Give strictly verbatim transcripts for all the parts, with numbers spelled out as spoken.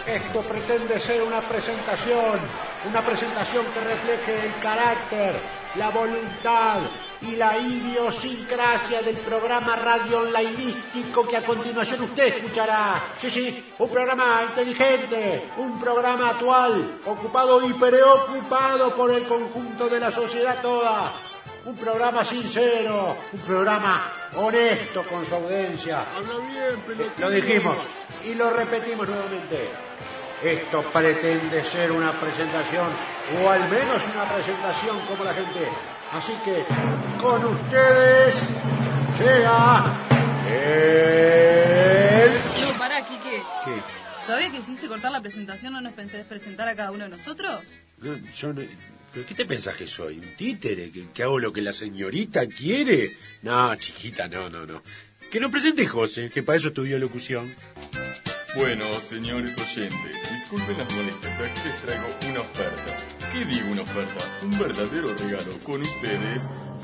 Esto pretende ser una presentación, una presentación que refleje el carácter, la voluntad y la idiosincrasia del programa radio onlineístico que a continuación usted escuchará. Sí, sí, un programa inteligente, un programa actual, ocupado y preocupado por el conjunto de la sociedad toda. Un programa sincero, un programa honesto con su audiencia. Habla bien, pelotudo. Lo dijimos y lo repetimos nuevamente. Esto pretende ser una presentación, o al menos una presentación como la gente. Así que, con ustedes, llega el... No, pará, Quique. ¿Qué? ¿Sabés que hiciste cortar la presentación? ¿No nos pensés presentar a cada uno de nosotros? No, yo no... ¿Pero qué te pensás que soy? ¿Un títere? ¿Que, que hago lo que la señorita quiere? No, chiquita, no, no, no. Que nos presente José, que para eso estudió locución. Bueno, señores oyentes, disculpen las molestias, aquí les traigo una oferta. ¿Qué digo una oferta? Un verdadero regalo. Con ustedes,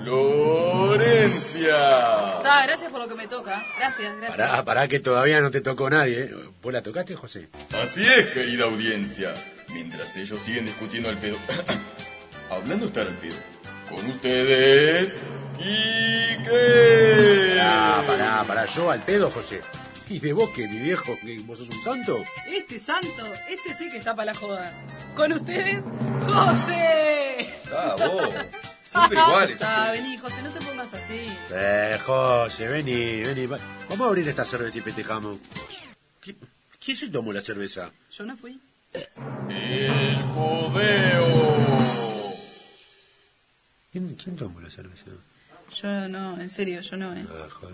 Florencia. Ah, gracias por lo que me toca. Gracias, gracias. Pará, pará, que todavía no te tocó nadie, ¿eh? ¿Vos la tocaste, José? Así es, querida audiencia. Mientras ellos siguen discutiendo al pedo... Hablando estar al pedo. Con ustedes, Quique. Pará, pará, pará, yo al pedo, José. ¿Y de vos qué, mi viejo? ¿Que vos sos un santo? Este santo, este sí que está para la joda. Con ustedes, José. Ah, vos. Siempre iguales. Ah, vení, José, no te pongas así. Eh, José, vení, vení. Va- Vamos a abrir esta cerveza y festejamos. ¿Qui- ¿Quién se tomó la cerveza? Yo no fui. El codeo. ¿Quién, quién tomó la cerveza? Yo no, en serio, yo no, eh. Ah, joder.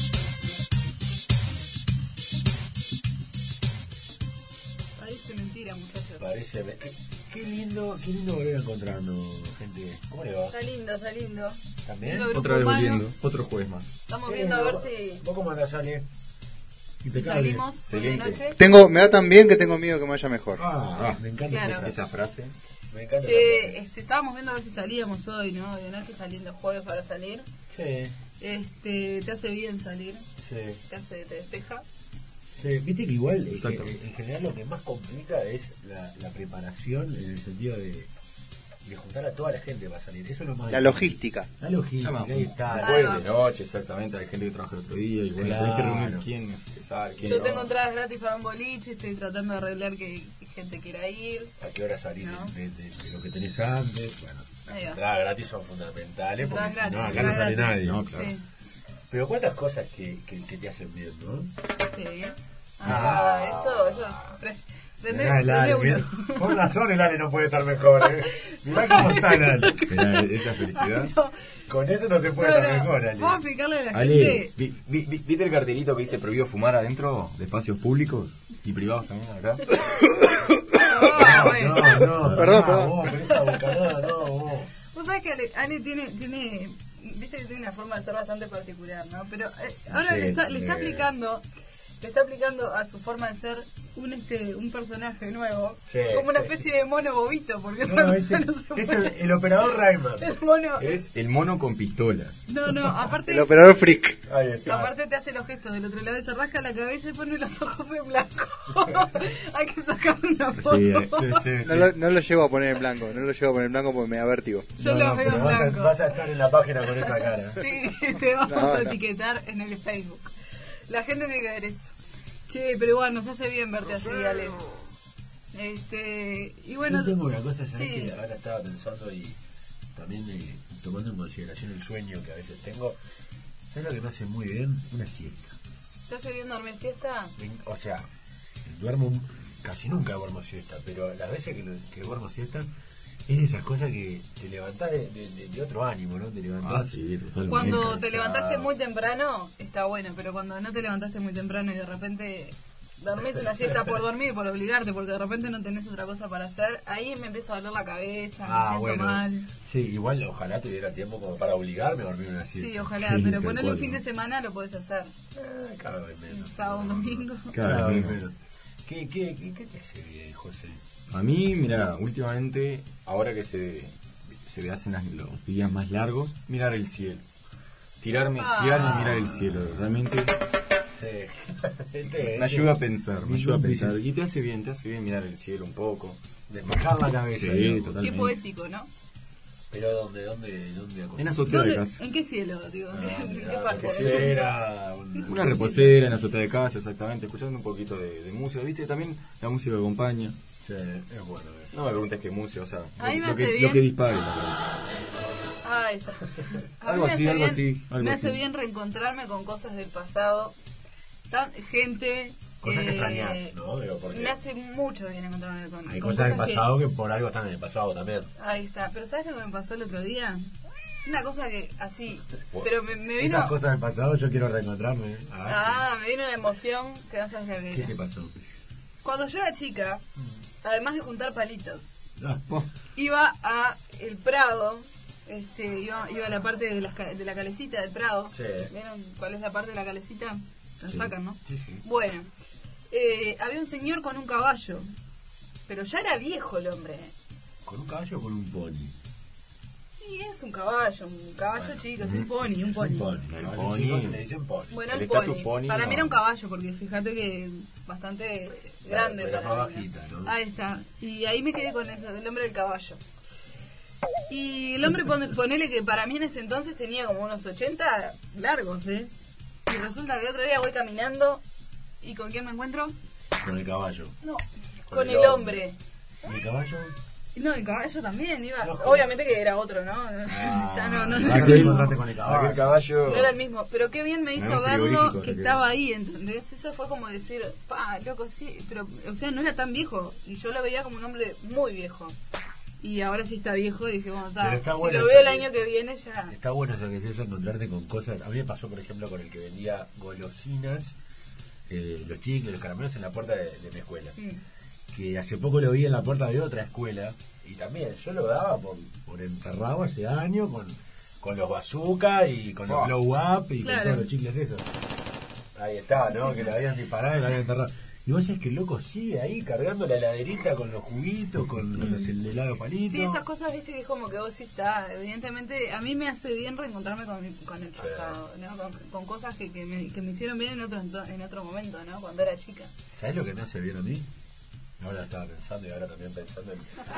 Parece mentira, muchachos. Parece... Qué, qué lindo, qué lindo volver a encontrarnos, gente. ¿Cómo le va? Está lindo, está lindo. ¿También? Lindo grupo Otra vez humano. volviendo, otro jueves más. Estamos Qué viendo a ver lindo. si ¿Vos cómo andás, Ale? si salimos hoy de Excelente. noche. Tengo, me da tan bien que tengo miedo que me vaya mejor. Ah, me encanta Claro. esa frase. Esa frase. Me encanta esa Che, este, estábamos viendo a ver si salíamos hoy, ¿no? De noche saliendo jueves para salir. frase. Sí, Este, te hace bien salir, sí. te hace, te despeja. Sí, viste que igual, eh, Exactamente. en, en general lo que más complica es la, la preparación en el sentido de, de juntar a toda la gente para salir. Eso es lo más La difícil. logística. La logística, ahí está. Ah, Jueves va. de noche, exactamente. Hay gente que trabaja el otro día y bueno, Claro. tenés que reunir quién necesitar, quién Yo no. tengo entradas gratis para un boliche, estoy tratando de arreglar que gente quiera ir. ¿A qué hora salir No. de, de- de lo que tenés antes? Bueno, las Ahí va. entradas gratis son fundamentales porque Entradas si no, gratis, acá no entradas sale gratis. nadie. No, claro. Sí, Pero cuántas cosas que, que, que te hacen bien, ¿no? sí. Ah, eso, eso. Pre- prende- Mirá el prende Ale, uno. mirá. Por razón el Ale no puede estar mejor, ¿eh? Mirá cómo está el Ale. Mirá, esa felicidad. Con eso no se puede No, estar no, mejor, Ale. vamos a explicarle a la Ale, gente. vi- vi- vi- ¿viste el cartelito que dice prohibido fumar adentro de espacios públicos y privados también acá? Ah, bueno. No, no, Perdón, no, perdón. Vos, con esa bocanada, no, vos. Vos sabés que Ale, Ale tiene, tiene, viste que tiene una forma de ser bastante particular, ¿no? Pero eh, ahora Sí, le, está, le está eh. aplicando, le está aplicando a su forma de ser un este un personaje nuevo, Sí, como una sí. especie de mono bobito, porque No, otra ese, cosa no se es puede. el, el operador Rayman. El mono, Es el mono con pistola. no, no, aparte, El operador freak. Ahí está. aparte te hace los gestos del otro lado, se rasca la cabeza y pone los ojos en blanco. Hay que sacar una foto. Sí, eh, Sí, sí, sí. No lo, no lo llevo a poner en blanco, no lo llevo a poner en blanco porque me da vértigo. Yo No, lo no, veo pero en vas a, blanco. vas a estar en la página con esa cara. Sí, te vamos No, a no. etiquetar en el Facebook. La gente tiene que ver eso. Che, pero igual nos hace bien verte así, Ale. Este, y bueno, Yo tengo una cosa, ¿sabes? sí. Que ahora estaba pensando y también eh, tomando en consideración el sueño que a veces tengo. ¿Sabes lo que me hace muy bien? Una siesta. ¿te hace bien dormir siesta? Me- O sea, duermo, casi nunca duermo siesta, pero las veces que, lo- que duermo siesta es de esas cosas que te levantás de, de- de- de otro ánimo, ¿no? Te levantás. Ah, sí, totalmente. Cuando cansado. te levantaste muy temprano, está bueno, pero cuando no te levantaste muy temprano y de repente dormís una siesta por dormir, por obligarte, porque de repente no tenés otra cosa para hacer, ahí me empieza a doler la cabeza, me Ah, siento bueno. mal. Sí, igual ojalá tuviera tiempo como para obligarme a dormir una siesta. Sí, ojalá, Sí, pero tal ponerle cual, un fin ¿no? de semana lo podés hacer. Ah, cada vez menos. Sábado, domingo. Cada vez menos. menos. ¿Qué, qué, qué, qué te hace bien, José? A mí, mira, últimamente, ahora que se, se hacen las- los días más largos, mirar el cielo. Tirarme, Ah. tirarme a mirar el cielo. Realmente Sí. Este, Me ayuda a pensar, me ayuda a Dice- pensar. Y te hace bien, te hace bien mirar el cielo un poco. despejar la cabeza. Sí, digamos. totalmente. Qué poético, ¿no? Pero ¿dónde, dónde, dónde En la azotea de ¿Dónde- casa. ¿En qué cielo? Digo, Ah, ¿en qué mirá, parte? reposera, Una reposera en la azotea de casa, exactamente, escuchando un poquito de, de música, ¿viste? También la música acompaña. Sí, es bueno eso. No me preguntes qué música, o sea, A mí lo, me lo que, hace lo bien. que dispare. la verdad. Ah, está. A mí Algo me así, hace algo bien- así, algo me hace así. bien reencontrarme con cosas del pasado. Tan, gente. Cosas que eh, extrañas, ¿no? Digo, porque me hace mucho bien encontrarme con, hay con cosas del que- pasado que... por algo están en el pasado también. Ahí está. Pero ¿sabes lo que me pasó el otro día? Una cosa que así. Pero me, me vino. Esas cosas del pasado yo quiero reencontrarme. Ah, me vino una emoción que no sabes lo que ¿Qué era. te pasó? Cuando yo era chica, además de juntar palitos, Ah, Oh, iba a el Prado, este, iba, iba a la parte de, las ca- de la calecita del Prado. Sí. ¿Vieron cuál es la parte de la calecita? La Sí. sacan, ¿no? Sí, sí. Bueno, eh, había un señor con un caballo, pero ya era viejo el hombre. ¿Con un caballo o con un pony? Y es un caballo, un caballo Bueno. chico, es un pony, un pony. Un pony. El A los pony. chicos se le dicen pony. Bueno, El el estatus pony. pony, Para no. mí era un caballo, porque fíjate que bastante grande. pero para más mí, bajita, ¿no? Ahí está. Y ahí me quedé con eso, el hombre del caballo. Y el hombre, pone- ponele que para mí en ese entonces tenía como unos ochenta largos, ¿eh? Y resulta que el otro día voy caminando y ¿con quién me encuentro? Con el caballo. No, Con con, el el hombre. hombre. ¿Y el caballo? No, el caballo también iba. No, Obviamente que era otro, ¿no? Ah, ya no, no, no, ahora era te el encontraste mismo. con el aquel caballo. caballo. No era el mismo, pero qué bien me hizo Era un verlo frigorífico, que se estaba ahí, ¿entendés? Eso fue como decir, pa, loco, sí, pero, o sea, no era tan viejo, y yo lo veía como un hombre muy viejo. Y ahora sí está viejo, y dije, bueno, Pero está, está si bueno lo eso veo el que- año que viene ya... Está bueno eso que es eso, encontrarte con cosas. A mí me pasó, por ejemplo, con el que vendía golosinas, eh, los chicles, los caramelos en la puerta de, de mi escuela. Mm. Que hace poco lo vi en la puerta de otra escuela. Y también, yo lo daba por, por enterrado hace años con, con los bazooka y con los Oh. blow up y Claro. con todos los chicles esos. Ahí está, ¿no? Que lo habían disparado y lo habían enterrado. Y vos sabés que el loco sigue ahí cargando la heladerita con los juguitos, con los el helado palito. Sí, esas cosas, viste, que es como que vos sí está. Evidentemente, a mí me hace bien reencontrarme con, mi- con el pasado, ¿no? Con, con cosas que, que, me, que me hicieron bien en otro ento- en otro momento, ¿no? Cuando era chica. ¿Sabés lo que me hace bien a mí? Ahora estaba pensando y ahora también pensando en...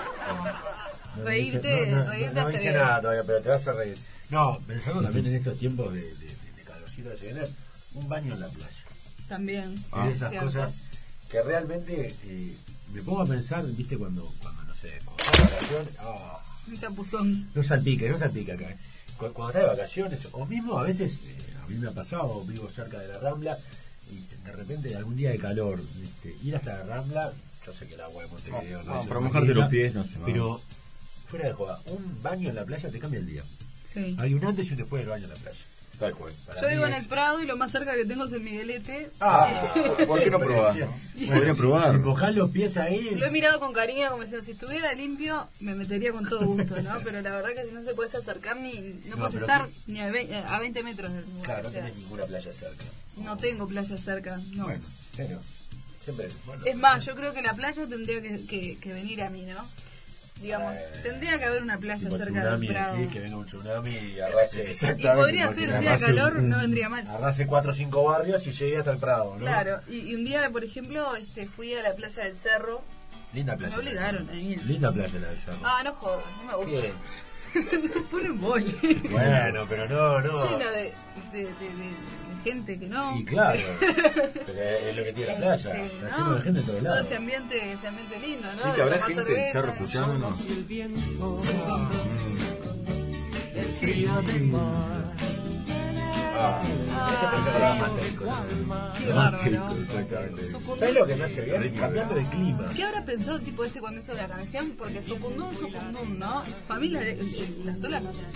No Reírte, dije- no, no, reírte no, no hace dije bien. nada todavía, pero te vas a reír. No, pensando también en estos tiempos de, de, de, de calorcito de tener un baño en la playa. También. Ah, Es de esas cierto. cosas que realmente eh, me pongo a pensar, viste, cuando, cuando no sé, cuando estás de vacaciones, ah, Un chapuzón. no salpica, no salpica acá. Cu- Cuando estás de vacaciones, o mismo a veces, eh, a mí me ha pasado, vivo cerca de la Rambla, y de repente algún día de calor, este, ir hasta la Rambla, yo sé que el agua de Montevideo No, es para una mojarte mierda, los pies no se va. pero fuera de joda, un baño en la playa te cambia el día. Sí. Hay un antes y un después del baño en la playa. Tal cual. Para Yo mí vivo en es- el Prado y lo más cerca que tengo es el Miguelete. Ah, ¿Por qué no probás? precioso. no? Podría probar. Si mojás los pies ahí, Lo he mirado con cariño, como diciendo, si estuviera limpio, me metería con todo gusto, ¿no? Pero la verdad que si no se puedes acercar ni... No, No, puedes pero estar que- ni a, ve- a veinte metros del lugar. claro, no o sea, tenés ninguna playa cerca. no tengo playa cerca, no. Bueno, pero siempre. Bueno, Es más, yo creo que la playa tendría que, que, que venir a mí, ¿no? Digamos, Eh, tendría que haber una playa tipo cerca tsunami, del Prado. sí, que venga un tsunami y arrase, Y podría porque ser la un día de base- calor, no vendría mal. arrase cuatro o cinco barrios y llegue hasta el Prado, ¿no? Claro, y, y un día, por ejemplo, este, fui a la playa del Cerro. Linda playa. Me obligaron a ir. Linda playa la del Cerro. Ah, no jodas, no me gusta. ¿Qué? Pone un boli. Bueno, pero no, no. Lleno de, de, de, de- de gente que no. Y claro, pero es lo que tiene la playa. Este, Está ¿no? lleno de gente de todos Todo lados. ese ambiente, ese ambiente lindo, ¿no? Sí, De que habrá tomar gente del cerveza. cerro escuchándonos. Ah, este puede ser dramático, ¿no? Qué bárbaro. Exactamente. Sucundún- ¿Sabes lo que me hace bien? Cambiando de clima. ¿Qué habrá pensado el tipo este cuando hizo la canción? Porque Sucundún, Sucundún, ¿no? Para mí la- las olas no se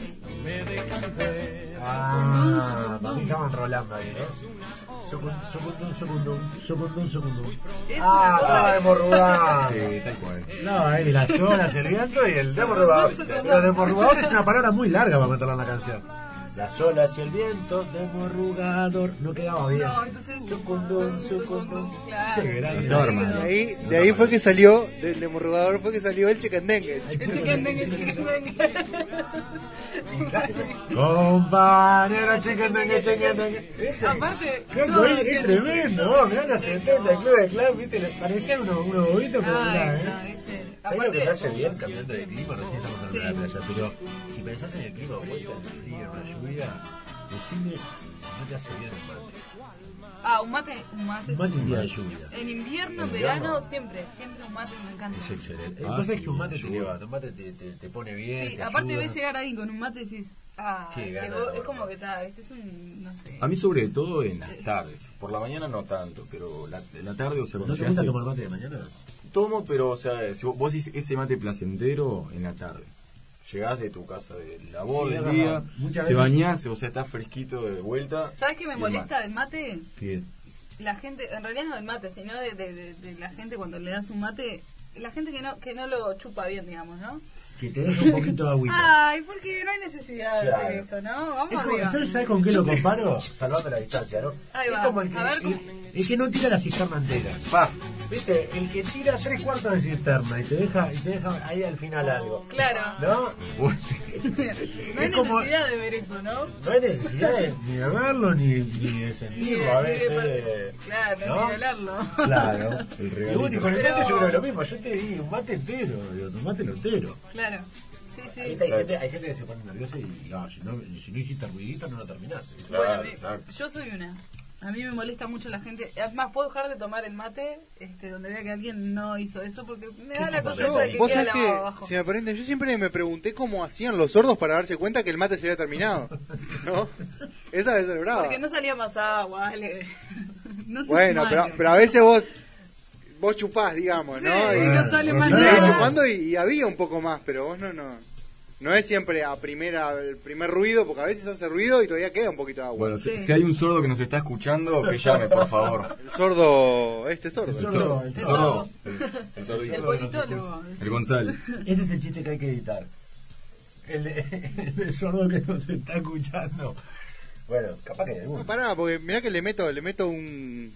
Ah, para mí estaban rolando ahí, ¿no? Sucundún, sucundún, sucundún, sucundún, sucundún. Es Ah, una cosa ah, que... hemorrugado. Sí, tal cual. No, ahí las olas, el viento y el demorrugador. Pero demorrugador es una palabra muy larga para meterla en la canción. Las olas y el viento desmorrugador. No quedaba bien. No, entonces. Sucundum, sucundum. Claro. Qué grande. Norma. De ahí, de ahí fue que salió, del demorrugador fue que salió el chicandengue. Chicandengue, chicandengue. Compañero, chicandengue, chicandengue. Aparte, Qué todo es, tiene- es tremendo, vos, mirá los setenta, el club de clan, viste, le parecían unos, unos bobitos, pero Ay, mirá, no, ¿eh? viste. ¿Sabés lo que te Aparte, hace bien cambiando de clima? No sé si estamos hablando Sí. de la playa, pero si pensás en el clima vuelta, en el frío, en la lluvia, decime si no te hace bien el mate. ah, un mate, un mate. Un mate en día de lluvia. En invierno, en En verano, verano. siempre, siempre un mate me encanta. Es excelente. Ah, Vos sabés sí, que un mate te seguro. levanta, un mate te, te, te pone bien. Sí, te aparte ayuda. ves llegar alguien con un mate y decís, ah, Qué gana llegó, de es tomar como mate. que está, este es un, no sé. A mí sobre todo en las tardes. Por la mañana no tanto, pero la, en la tarde, o sea, ¿No cuando te gusta llegaste- tomar mate de mañana? Tomo, pero o sea, si vos, vos hiciste ese mate placentero en la tarde. Llegás de tu casa de labor Sí, del es día, verdad. Muchas te veces- bañás, o sea, estás fresquito de vuelta. ¿Sabes qué me y el molesta del mate? Que La gente, en realidad no del mate, sino de, de, de, de la gente cuando le das un mate, la gente que no que no lo chupa bien, digamos, ¿no? que te deja un poquito de agüita. Ay, porque no hay necesidad de Claro. hacer eso, ¿no? Vamos Es como, arriba. ¿sabes, ¿Sabes con qué lo comparo? Salvando la distancia, ¿no? Ahí es va. como el que, A ver, el, ¿cómo? el que no tira la cisterna entera. Va, ¿viste? El que tira tres cuartos de cisterna y te deja, y te deja ahí al final algo. Claro. ¿No? No hay Es como- necesidad de ver eso, ¿no? No hay necesidad de, ni de verlo ni, ni de Ni sentirlo de- a ni de veces. par- de- Claro, ¿no? ni de olerlo. Claro. El Y regalito. bueno, y con el Pero- mate yo creo lo mismo. Yo te di un mate entero, digo, tomátelo entero. Claro. Sí, sí. Hay, hay gente, hay gente que se pone nerviosa y no, si no, si no hiciste ruidito no lo terminaste. Bueno, Claro, me- exacto. yo soy una. A mí me molesta mucho la gente. Además, puedo dejar de tomar el mate este, donde vea que alguien no hizo eso porque me da la cosa Yo- esa de que Vos queda sabés lavado que, abajo. si me permiten, yo siempre me pregunté cómo hacían los sordos para darse cuenta que el mate se había terminado. ¿No? Esa debe ser brava. Porque no salía más agua, Ale. No sé Bueno, mal. pero, pero a veces vos vos chupás, digamos, ¿no? Sí, y no sale vos más sabés seguís nada. chupando y, y había un poco más, pero vos no, no. No es siempre a primera, el primer ruido, porque a veces hace ruido y todavía queda un poquito de agua. Bueno, Sí. si, si hay un sordo que nos está escuchando, que llame, por favor. El sordo, este sordo. El el sordo. sordo. El El sordo. sordo. El, el sordito. El politólogo. El González. Ese es el chiste que hay que editar. El, de- el sordo que nos está escuchando. Bueno, capaz que hay No, alguno. pará, porque mirá que le meto, le meto un...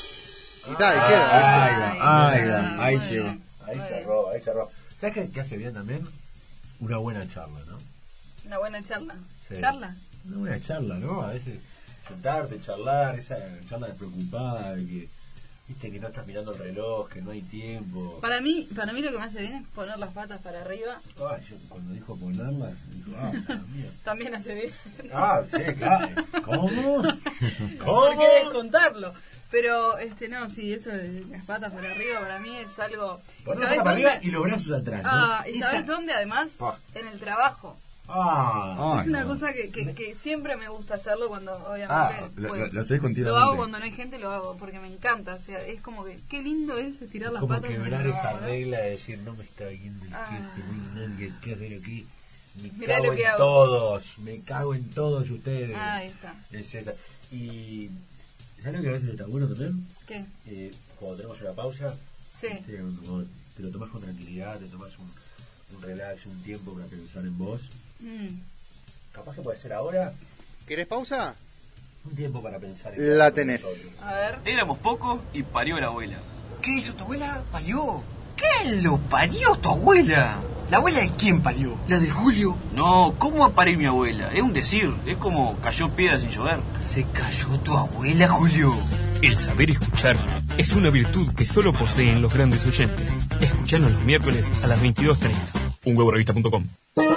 Y tal, y queda. Ahí va, ahí va, ahí muy llegó. bien, Ahí muy cerró, ahí cerró. ¿Sabes qué, qué hace bien también? Una buena charla, ¿no? bien. Una buena charla. Sí. ¿Charla? Una buena charla, ¿no? A veces sentarte, charlar, esa charla despreocupada, de que, viste, que no estás mirando el reloj, que no hay tiempo. Para mí, para mí lo que me hace bien es poner las patas para arriba. Ay, yo cuando dijo ponerla, dijo, ah, Dios mío. También hace bien. Ah, sí, claro. ¿Cómo? Porque es contarlo. Pero, este, no, sí, eso de las patas para arriba para mí es algo... Poner la ¿Sabés pata para dónde? arriba y los brazos atrás, ¿no? Ah, ¿y Esa- sabes dónde además? Ah. En el trabajo. Ah, Ah, es una no. cosa que, que, que siempre me gusta hacerlo cuando, obviamente, Ah, lo, puedo. lo, lo hacés Lo continuamente. hago cuando no hay gente, lo hago, porque me encanta. O sea, es como que, qué lindo es estirar las como patas. quebrar No, esa ¿no? regla de decir, no me está viendo el Ah. jefe, no hay nadie que hacer aquí. Me Mirá cago lo que en hago. todos, me cago en todos ustedes. Ah, ahí está. Es esa. Y, ¿sabes lo que a veces está bueno también? ¿Qué? Eh, cuando tenemos una pausa, Sí. ¿viste? Cuando te lo tomas con tranquilidad, te tomas un, un relax, un tiempo para pensar en vos. Mm. Capaz que puede ser ahora ¿Querés pausa? un tiempo para pensar en La cada uno de tenés. nosotros. A ver. Éramos pocos y parió la abuela. ¿Qué hizo tu abuela? ¿Parió? ¿Qué lo parió tu abuela? ¿La abuela de quién parió? ¿La de Julio? No, ¿cómo va a parir mi abuela? Es un decir, es como cayó piedra sin llover. ¿Se cayó tu abuela, Julio? El saber escuchar es una virtud que solo poseen los grandes oyentes. Escuchanos los miércoles a las veintidós treinta. un huevo revista punto com.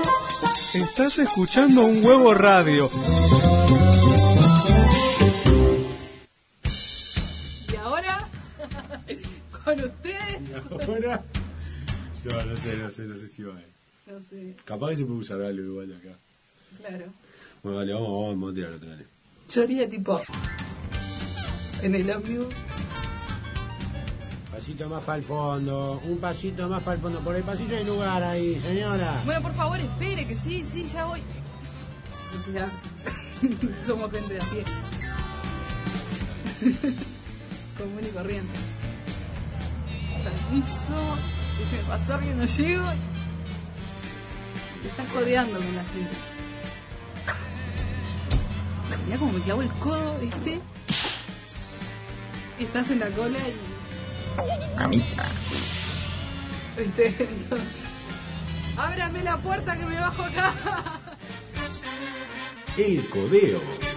Estás escuchando Un Huevo Radio. Y ahora, con ustedes. Ahora, no, no sé, no sé, no sé si va. No sé, Capaz que se puede usar algo igual acá. claro. Bueno, dale, vamos, vamos, vamos a tirar otra, dale. Yo haría tipo. En el ómnibus. Pasito más para el fondo, un pasito más para el fondo. Por el pasillo hay lugar ahí, señora. Bueno, por favor, espere, que sí, sí, ya voy. O sea, somos gente de a pie. Común y corriente. Permiso, déjeme pasar que no llego. Te estás codeando con la gente. mirá como me clavó el codo, ¿viste? Y estás en la cola y... Mamita. ¿Viste? ¡Ábrame la puerta que me bajo acá! El codeo.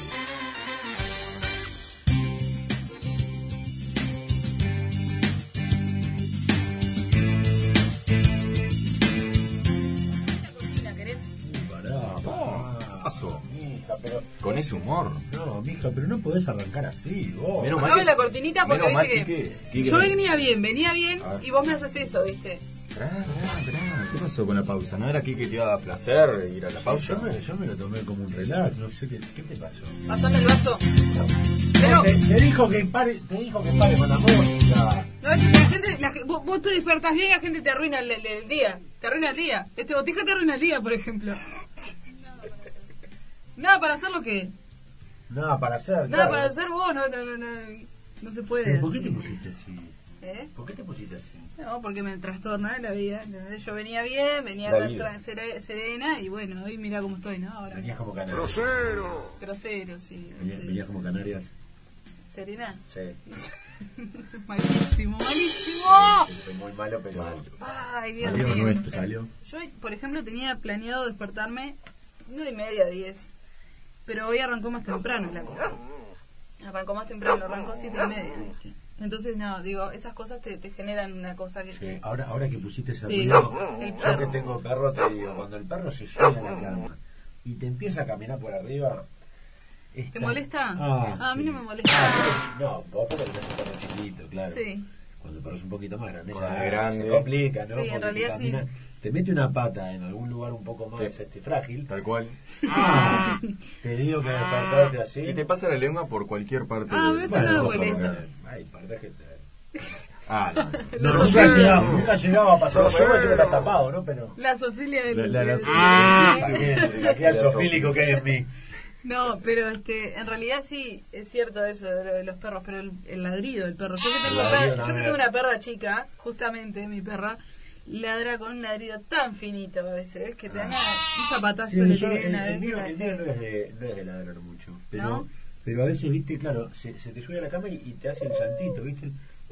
Paso. Mija, pero... Con ese humor. No, mija, pero no podés arrancar así, vos. Menos mal Bajame que- la cortinita porque menos mal viste que- que... que- Yo que- venía bien, venía bien Ah. y vos me haces eso, ¿viste? Pará, pará, pará. ¿Qué pasó con la pausa? ¿No era aquí que te iba a placer ir a la pausa? Yo me, yo me lo tomé como un relax, no sé qué, qué te pasó. Pasame el vaso. Pero... Te, te dijo que pare, te dijo que pare con la música. No, es que la gente, la, ge- vos, vos te despertás bien y la gente te arruina el, el- el día. Te arruina el día. Este botija te arruina el día, por ejemplo. Nada para hacer lo que... Nada para hacer. Nada claro. para hacer vos, no, no, no, no, no se puede. ¿Pero por qué te así. pusiste así? ¿Eh? ¿Por qué te pusiste así? No, porque me trastorna la vida. ¿Entendés? Yo venía bien, venía La tan vida. tra- sere- serena y bueno, hoy mira cómo estoy, ¿no? Ahora. Venías como Canarias. Grosero. Grosero, sí. Venías, sí. venías como Canarias. ¿Serena? Sí. Malísimo, malísimo. Fue muy malo, pero malo. Ay, Dios Salió mío. nuestro, salió. Yo, por ejemplo, tenía planeado despertarme nueve y media, diez. Pero hoy arrancó más temprano la cosa. Arrancó más temprano, arrancó siete y media. Entonces, no, digo, esas cosas te, te generan una cosa que... Sí, ahora, ahora que pusiste ese Sí, ruido, el yo perro. que tengo perro, te digo, cuando el perro se sube a la cama y te empieza a caminar por arriba... ¿Te está- molesta? Ah, Ah, a mí sí. no me molesta. Ah, no, vos porque tenés un perro chiquito, claro. Sí. Cuando el perro es un poquito más grande, Más ya grande. se complica, ¿no? Sí, en Porque realidad te camina- sí. Te mete una pata en algún lugar un poco más Sí. este, frágil. Tal cual. Ah, te digo que despertarte así. Y te pasa la lengua por cualquier parte Ah, del- eso no me Bueno, molesta. Ay, perdés que... Ah, no. No, nunca ha llegado, nunca ha llegado a pasar. Yo creo que está tapado, ¿no? Pero... La sofilia del... La- la- la- del- Ah, del- sí, saqué al sofílico que hay en mí. No, pero este, en realidad sí, es cierto eso de, lo de los perros, pero el, el ladrido del perro. Yo que tengo, El ladrido per- yo que también. tengo una perra chica, justamente mi perra, ladra con un ladrido tan finito a veces que te dan ganas- un zapatazo Sí, le yo- tiré el, una el vez. mío, la el mío dejé. no es de, no es de ladrar mucho. Pero, ¿No? pero a veces, viste, claro, se, se te sube a la cama y, y te hace el saltito, viste.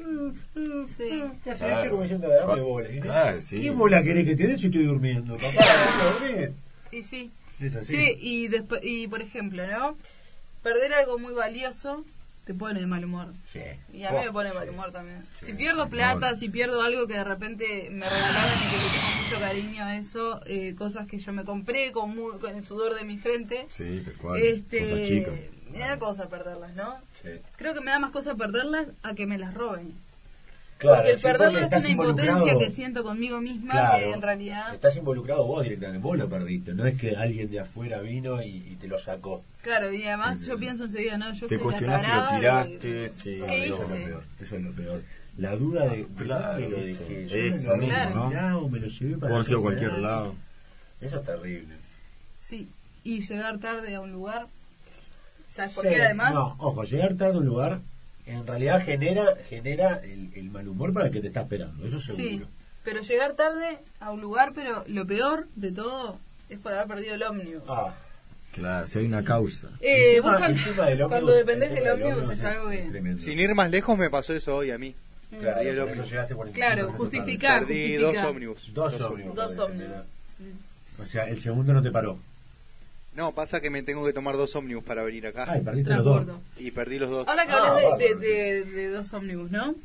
Sí. Te hace Claro. eso como diciendo, dame Claro. bola. ¿eh? Claro, sí. ¿Qué bola querés que te dé si estoy durmiendo? Papá, ¿no dormís? Y sí. Es así. Sí, y, después, y por ejemplo, ¿no? Perder algo muy valioso te pone de mal humor. Sí. Y a mí Oh, me pone de mal sí. humor también. Sí. Si pierdo plata, si pierdo algo que de repente me regalaron y que le tengo mucho cariño a eso, eh, cosas que yo me compré con, mu- con el sudor de mi frente, Sí, tal cual. este, Cosas chicas. me da cosa perderlas, ¿no? Sí. Creo que me da más cosa perderlas a que me las roben. Claro, Porque el sí, perderlo porque es estás una impotencia involucrado. que siento conmigo misma Claro. que en realidad... Estás involucrado vos directamente, vos lo perdiste, no es que alguien de afuera vino y, y te lo sacó. Claro, y además yo pienso enseguida, ¿no? Yo Te soy la cuestionás si lo tarada tiraste, y- si... ¿Qué Eso es lo hice? peor, eso es lo peor. La duda de, de Claro, dónde lo viste. dejé. Yo Eso me lo mismo, había ¿no? mirado, me lo llevé para Puede haber sido casa de cualquier alguien. lado. Eso es terrible. Sí, y llegar tarde a un lugar. ¿Sabes por Sí, qué además? No, ojo, llegar tarde a un lugar en realidad genera genera el, el mal humor para el que te está esperando, eso seguro. Sí, pero llegar tarde a un lugar, pero lo peor de todo es por haber perdido el ómnimos. Ah, Claro, si hay una causa. Eh, el vos tema- cuando, el tema del ómnibus- cuando dependés el del tema del ómnibus ómnibus es algo que... tremendo. Sin ir más lejos me pasó eso hoy a mí. Claro, Perdí el por ómnibus. eso llegaste cuarenta y cinco Claro, minutos tarde. justificar, Perdí justificar. dos ómnibus. Dos ómnibus. Dos perdiste, ómnibus. ¿no? O sea, el segundo no te paró. No, pasa que me tengo que tomar dos ómnibus para venir acá. Ay, perdiste los dos. Transporto. Y perdí los dos. Ahora que Ah, hablas de, de, bárbaro. de- de dos ómnibus, ¿no?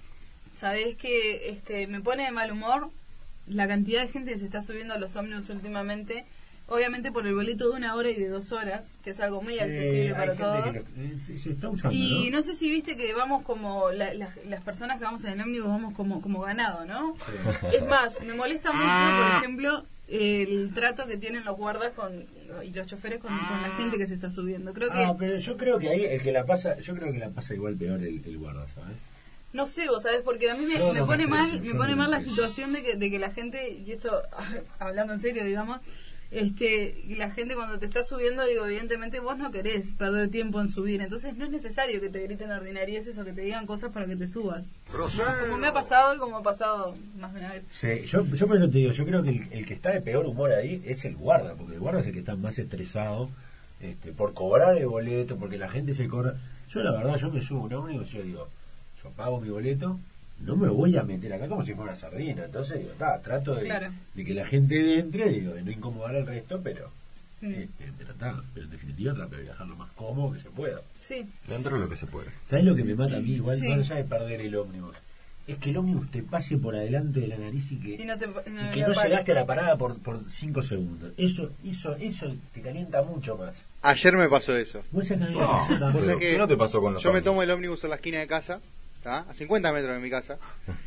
Sabés que este, me pone de mal humor la cantidad de gente que se está subiendo a los ómnibus últimamente. Obviamente por el boleto de una hora y de dos horas, que es algo muy Sí, accesible hay para gente todos. que lo- eh, se, se está usando, Y ¿no? no sé si viste que vamos como, la- la- las personas que vamos en el ómnibus vamos como, como ganado, ¿no? Sí. Es más, me molesta mucho, por ejemplo, el trato que tienen los guardas con y los choferes con, con la gente que se está subiendo. Creo que, Ah, pero yo creo que ahí el que la pasa, yo creo que la pasa igual peor el, el guarda, ¿sabes? no sé, vos sabés, porque a mí me, No, me no, pone me mal, parece, me yo pone no mal la me situación de que, de que la gente, y esto hablando en serio, digamos, este, y la gente cuando te está subiendo, digo, evidentemente vos no querés perder tiempo en subir, entonces no es necesario que te griten ordinarieces o que te digan cosas para que te subas. Como me ha pasado y como ha pasado más de una vez. Sí, yo, yo por eso te digo, yo creo que el, el que está de peor humor ahí es el guarda, porque el guarda es el que está más estresado este, por cobrar el boleto, porque la gente se cobra. Yo la verdad, yo me subo a un ómnibus y yo digo, yo pago mi boleto, no me voy a meter acá como si fuera una sardina. Entonces digo, ta, trato de, Claro. de que la gente entre, digo, de no incomodar al resto, pero Mm. este, pero, ta, pero en definitiva trato de viajar lo más cómodo que se pueda. Sí. Dentro de lo que se puede. ¿Sabes lo que me mata a mí? Igual, Sí. más allá de perder el ómnibus, es que el ómnibus te pase por adelante de la nariz y que Y no te, y no, que no no pare. llegaste a la parada por por cinco segundos. Eso eso eso te calienta mucho más. Ayer me pasó eso. Vos sabés que a mí me No, pasó también. Vos sabés ¿qué que no te pasó con los yo me ómnibus? tomo el ómnibus en la esquina de casa, ¿tá? A cincuenta metros de mi casa,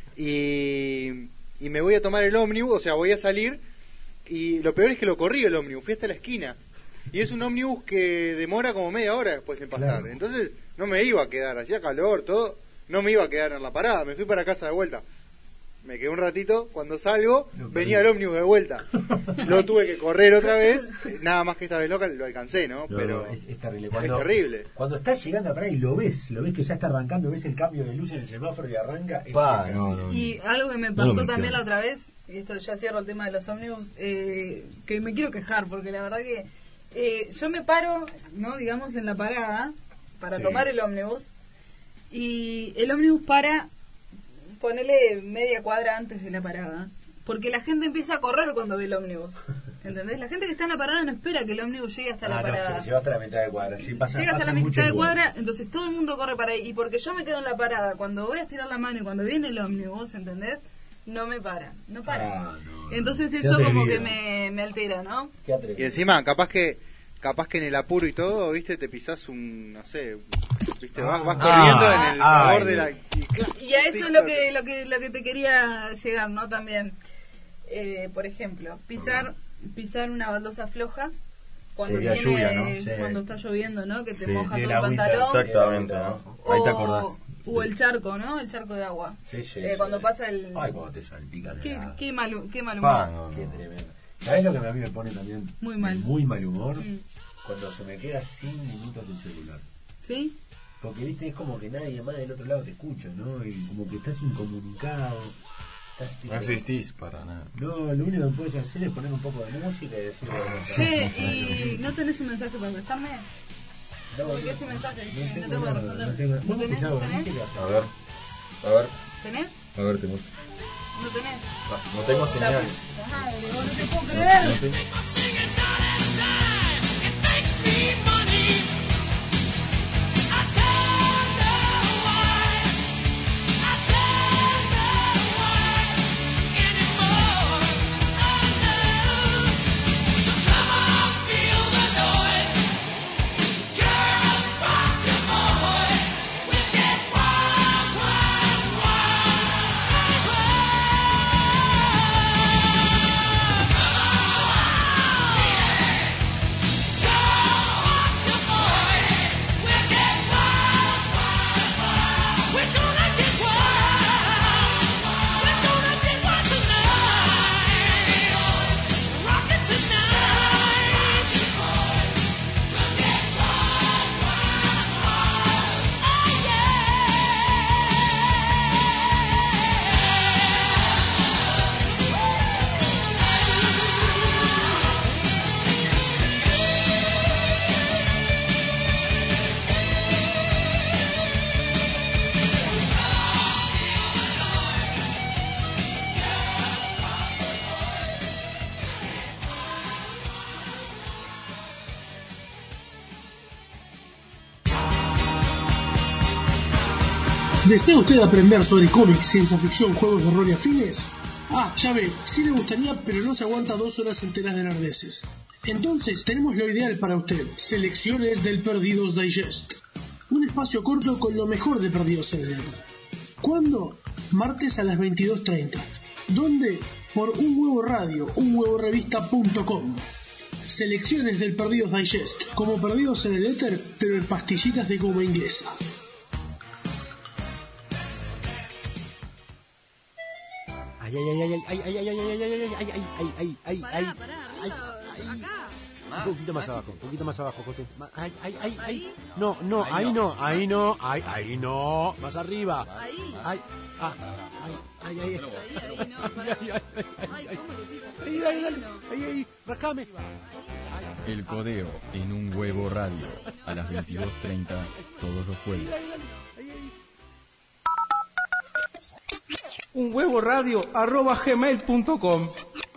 y, y me voy a tomar el ómnibus, o sea, voy a salir, y lo peor es que lo corrí el ómnibus, fui hasta la esquina. Y es un ómnibus que demora como media hora después en pasar. Claro. Entonces no me iba a quedar, hacía calor, todo, no me iba a quedar en la parada, me fui para casa de vuelta. Me quedé un ratito, cuando salgo, Lo venía el perdí. ómnibus de vuelta. Lo tuve que correr otra vez, nada más que esta vez loca lo alcancé, ¿no? No, Pero no, es, es terrible. es Cuando, terrible. Cuando estás llegando a parada y lo ves, lo ves que ya está arrancando, ves el cambio de luz en el semáforo y arranca. es Pa, terrible. no, no. Y algo que me No pasó lo también menciones. la otra vez, y esto ya cierro el tema de los ómnibus, eh, que me quiero quejar, porque la verdad que eh, yo me paro, no digamos, en la parada para Sí. tomar el ómnibus, y el ómnibus para, ponele media cuadra antes de la parada, porque la gente empieza a correr cuando ve el ómnibus, ¿entendés? La gente que está en la parada no espera que el ómnibus llegue hasta Ah, la no, parada. se, se va hasta la mitad de cuadra. Sí, pasa, Llega hasta pasa la mucho mitad de igual. cuadra, entonces todo el mundo corre para ahí. Y porque yo me quedo en la parada, cuando voy a estirar la mano y cuando viene el ómnibus, ¿entendés? No me para, no para. Ah, no, no. Entonces Qué eso como que atrevido. me, me altera, ¿no? Qué atrevido. Y encima, capaz que capaz que en el apuro y todo, viste, te pisás un, no sé, viste, vas, vas Ah, corriendo en el ah, favor ay, de la... Dios. y clac, Y a eso es tic, lo tac. que, lo que, lo que te quería llegar, ¿no? También, eh, por ejemplo, pisar, pisar una baldosa floja cuando Sí, la tiene, lluvia, ¿no? Sí. cuando está lloviendo, ¿no? Que te Sí, moja de todo la el agüita, pantalón. Exactamente, ¿no? Ahí te acordás. O, o el charco, ¿no? El charco de agua. Sí, sí, Eh, sí. cuando pasa el... Ay, cuando te salpican. Qué, la- qué, mal, qué mal Pa, humor. no, Qué no. tremendo. ¿Sabes lo que a mí me pone también? Muy mal. de Muy mal humor. Mm. Cuando se me queda sin minutos el celular. ¿Sí? Porque, viste, es como que nadie más del otro lado te escucha, ¿no? Y como que estás incomunicado. Estás, tipo- No existís para nada. No, lo único que puedes hacer es poner un poco de música y decir... bueno, Che, ya, ¿y no tenés un mensaje para contestarme? no, ¿Por qué ese mensaje? No Sí, no tengo te voy a nada, responder. no tengo- ¿No ¿Vos tenés? escuchás ¿Tenés? música? A ver, a ver, ¿Tenés? a ver, tengo. ¿No tenés? No, no tengo señal. Ajá, digo, no te puedo creer. No tengo- ¿Desea usted aprender sobre cómics, ciencia ficción, juegos de rol y afines? Ah, ya ve, sí le gustaría, pero no se aguanta dos horas enteras de nerdeces. Entonces tenemos lo ideal para usted, Selecciones del Perdidos Digest. Un espacio corto con lo mejor de Perdidos en el Éter. ¿Cuándo? Martes a las veintidós treinta. ¿Dónde? Por Un Huevo Radio, un huevo revista punto com. Selecciones del Perdidos Digest, como Perdidos en el Éter, pero en pastillitas de goma inglesa. Ay, ay, ay, ay, ay, ay, ay, ay, ay, ay, ay, ay, ay, ay, ay, ay, ay, Pará, pará, ay, arriba, ay. acá. Un poquito más abajo, un poquito más abajo, José. Ma- Ay, ay, ay, ay. Ahí. No, no, ahí no, ahí no, ay, ahí no. Más arriba. Ahí. Ay, ah, ay, Ay, ay, ay. Ahí, ahí, no, pará. Ay, ¿cómo le pica? Ahí, ahí, dale. Ahí, ahí, rascame. El Codeo en un huevo radio a las veintidós treinta todos los jueves. Un huevo radio arroba gmail punto com.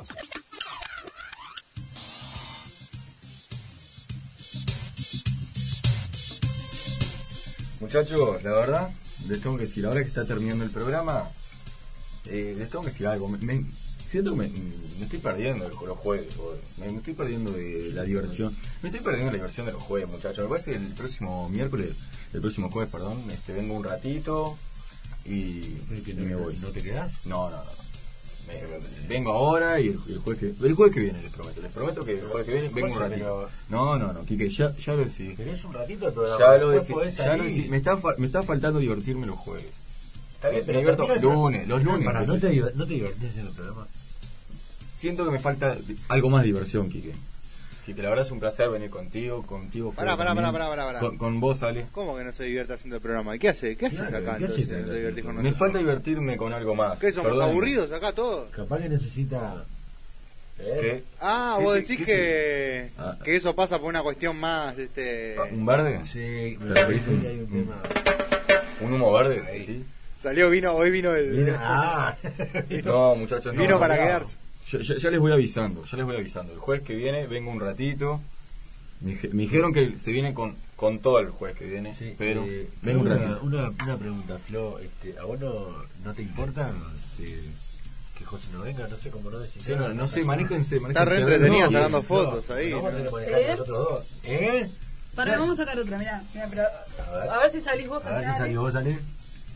Muchachos, la verdad, les tengo que decir, ahora que está terminando el programa, eh, les tengo que decir algo. Me, me- siento que me, me estoy perdiendo de los jueves, boludo. me, me estoy perdiendo de la diversión. Me estoy perdiendo de la diversión de los jueves, muchachos. Me parece que el próximo miércoles, el próximo jueves, perdón, este, vengo un ratito y, y me voy. ¿No te quedás? No, no, no. Me- vengo ahora y el, el jueves que el jueves que viene les prometo. Les prometo que el jueves que viene vengo un ratito. No, no, no, Quique, ya, ya lo decidí. ¿Tenés un ratito el programa? Ya lo Después decidí. podés Ya lo salir. decidí. Me está, fa- me está faltando divertirme los jueves. Está bien, Me pero divierto termina el- lunes, los lunes. Pará, ¿no te, diver- ¿No te divertís haciendo el programa? Siento que me falta algo más de diversión, Quique. Quique, la verdad es un placer venir contigo, contigo. Pará, Fede, pará, también. pará, pará, pará. Con, con vos, Ale. ¿Cómo que no se divierte haciendo el programa? ¿Y qué hace? ¿Qué haces Claro, acá ¿qué entonces? haces No te divertís con Me nosotros. falta divertirme con algo más. ¿Qué somos Perdónenme. aburridos acá todos? Capaz que necesita... ¿Eh? ¿Qué? Ah, ¿Qué vos se- decís qué que, se- Ah. que eso pasa por una cuestión más, este... ¿Un verde? Sí, ¿Te pero referís a un, hay un tema... un humo verde? ¿Sí? Salió, vino, hoy vino el... Mira, ah. No, muchachos, no. Vino no, para no. quedarse. Ya, ya- ya les voy avisando, ya les voy avisando. El jueves que viene vengo un ratito. Me, dije- me dijeron que se viene con, con todo el jueves que viene, Sí, pero eh, vengo un una, ratito. una, una pregunta, Flo, este, ¿a vos no, no te importa este, que José no venga? No sé cómo no decís. Sí, no, no sé, manéjense, Está manéjense. re entretenida No, sacando no, fotos ahí. No, vamos a ¿no? tener que manejar ¿Eh? nosotros dos. ¿Eh? Pará, vamos a sacar otra, mirá. mirá pero, A ver. a ver si salís vos A ver si allá. salís vos, Ale.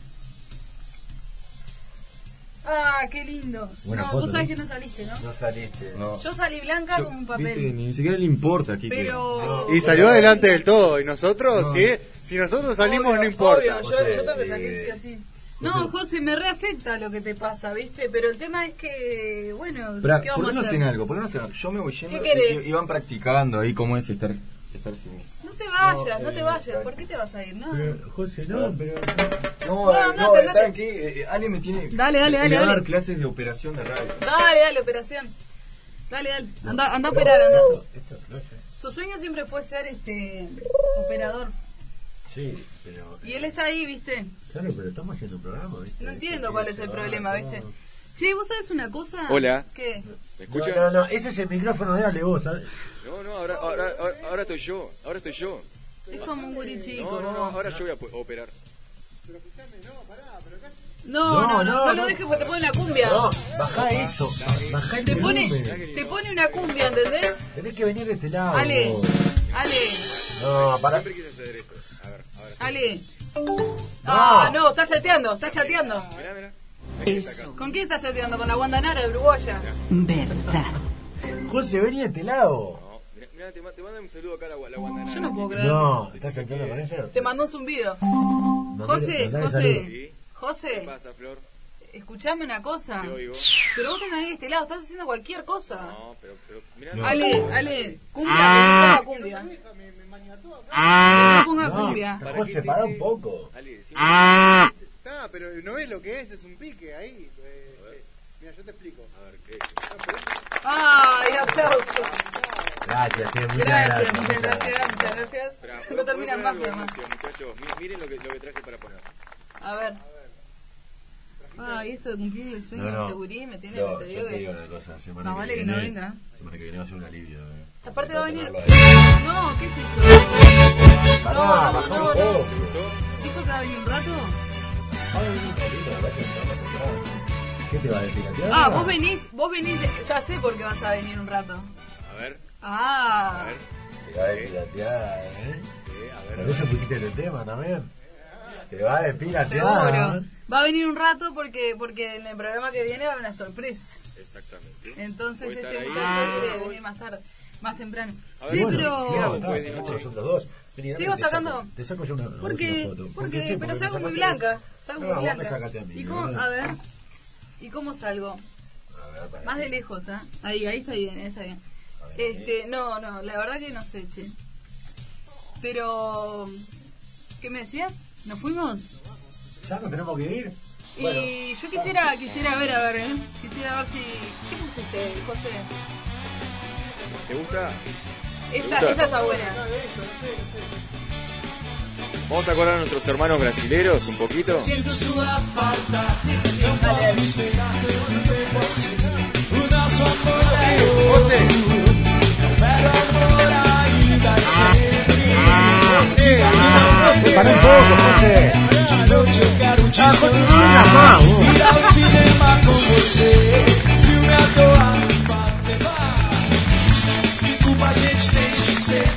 Ah, qué lindo. Buena no, foto, vos sabés ¿no? que no saliste, ¿no? No saliste. No. Yo salí blanca Yo- como un viste, papel. ni siquiera le importa aquí. Pero... Y salió adelante del todo. ¿Y nosotros? No. ¿Sí? Si nosotros salimos Obvio, no importa. obvio, yo, José, yo tengo que eh, salir sí así. No, José, me reafecta lo que te pasa, ¿viste? Pero el tema es que, bueno, Pero, ¿qué ¿por vamos qué no a hacer? hacen algo? ¿Por qué no hacen algo? Yo me voy yendo ¿Qué querés? y, y van practicando ahí cómo es estar, estar sin mí. No te vayas, no, No, te eh, vayas. ¿Por qué te vas a ir? No. Pero, José, no, pero... No, No, eh, no, no, te- eh, no ¿saben te- qué? Eh, Ale me tiene... Dale, dale, me dale, va a dale. dar clases de operación de radio. Dale, dale, operación. Dale, dale. Anda, anda a operar, anda. Esto es Flo, ya. Su sueño siempre fue ser este operador. Sí, pero... Y él está ahí, ¿viste? Claro, pero estamos haciendo un programa, ¿viste? No entiendo cuál es el problema, ¿viste? Che, ¿vos sabés una cosa? Hola. ¿Qué? ¿Me escucha? No, no, no, ese es el micrófono de Ale, vos, ¿sabes? No, no, ahora, ahora, ahora, ahora estoy yo, ahora estoy yo. Es como un guri chico. No, no, no, ahora yo voy a po- operar. No, no, no, no, no, lo no. dejes porque te pone una cumbia. No, bajá eso, bajá el Te pone, volumen. te pone una cumbia, ¿entendés? Tenés que venir de este lado. Ale, vos. Ale, No, para... Siempre quise hacer esto. A ver, ahora sí. Ale. Ah, no, estás chateando, estás chateando. Mirá, mirá. Eso. ¿Con quién estás chateando? ¿Con la Guandanara de Uruguaya? Verdad. José, vení de este lado. No, mirá, mirá, te, ma- te mando un saludo acá a la, la Guandanara. Yo no puedo creer. No, ¿estás chateando con ella? Te mandó un zumbido. Mandale- José, mandale José, saludos. Sí. ¿Qué José, pasa, Flor? escuchame una cosa. Te oigo. Pero vos tenés que venir de este lado, estás haciendo cualquier cosa. No, pero, pero, mirá. Ale, Ale, cumbia, que no ponga cumbia. Ah. Que no ponga No, cumbia. ¿Para José, qué pará se- un poco. Ale, decime. Está, pero no ves lo que es, es un pique ahí. Eh, eh, mira, yo te explico. A ver, ¿qué? Ay, aplauso. Gracias, sí, muchas Gracias, gracias. muchas gracias, muchas gracias. Espera, No terminan más, poner algo de además. música, muchachos. Mi- Miren lo que, lo que traje para poner. A ver. Ay, esto de cumplir el sueño No, no. de Segurí me tiene, No, te yo digo te digo que... una cosa, semana Más que vale que viene, no venga. semana que viene va a ser un alivio. eh. Aparte va a venir... Tenerlo ahí. No, ¿qué es eso? Pará, No, no, bajá no, un no. poco. ¿Dijo que va a venir un rato? Va a venir un poquito, me parece que se va a comprar. ¿Qué te va a decir? Ah, vos venís, vos venís, de- ya sé por qué vas a venir un rato. A ver, Ah, a ver. Se va de pirateada, ¿eh? Eh, a ver, Por a ver. eso pusiste el tema también. Se va de seguro. pirateada. Va a venir un rato porque porque en el programa que viene va a haber una sorpresa. Exactamente. Entonces Voy a estar este ahí. muchacho quiere venir más tarde, más temprano. A ver, Sí, bueno, pero... ¿qué hago? Está, Pues, sacamos sí. nosotros dos. Vení, dame, Sigo te saco- sacando. Te saco yo una, a ¿Por vos qué? una foto. Porque, sí, pero porque salgo me muy sacaste blanca. vos. Salgo No, muy vos me blanca. sacaste a mí, ¿Y cómo? ¿verdad? A ver. ¿Y cómo salgo? A ver, para Más mí. de lejos, ¿ah? Ahí, ahí está bien, ahí está bien. Este, no, no, la verdad que no sé, che. Pero... ¿Qué me decías? ¿Nos fuimos? ¿Ya nos tenemos que ir? Y yo quisiera, quisiera ver, a ver, ¿eh? Quisiera ver si... ¿Qué pusiste, José? ¿Te gusta? Esta, gusta? esta está buena. Vamos a acordar a nuestros hermanos brasileros un poquito. Sinto sua falta, não posso esperar tanto tempo assim. O nosso amor é outro, pero amor ainda sempre. Para um pouco, José. Noite eu quero te esquecer, ir ao cinema com você, filme à toa no Patebá. Que culpa a gente tem de ser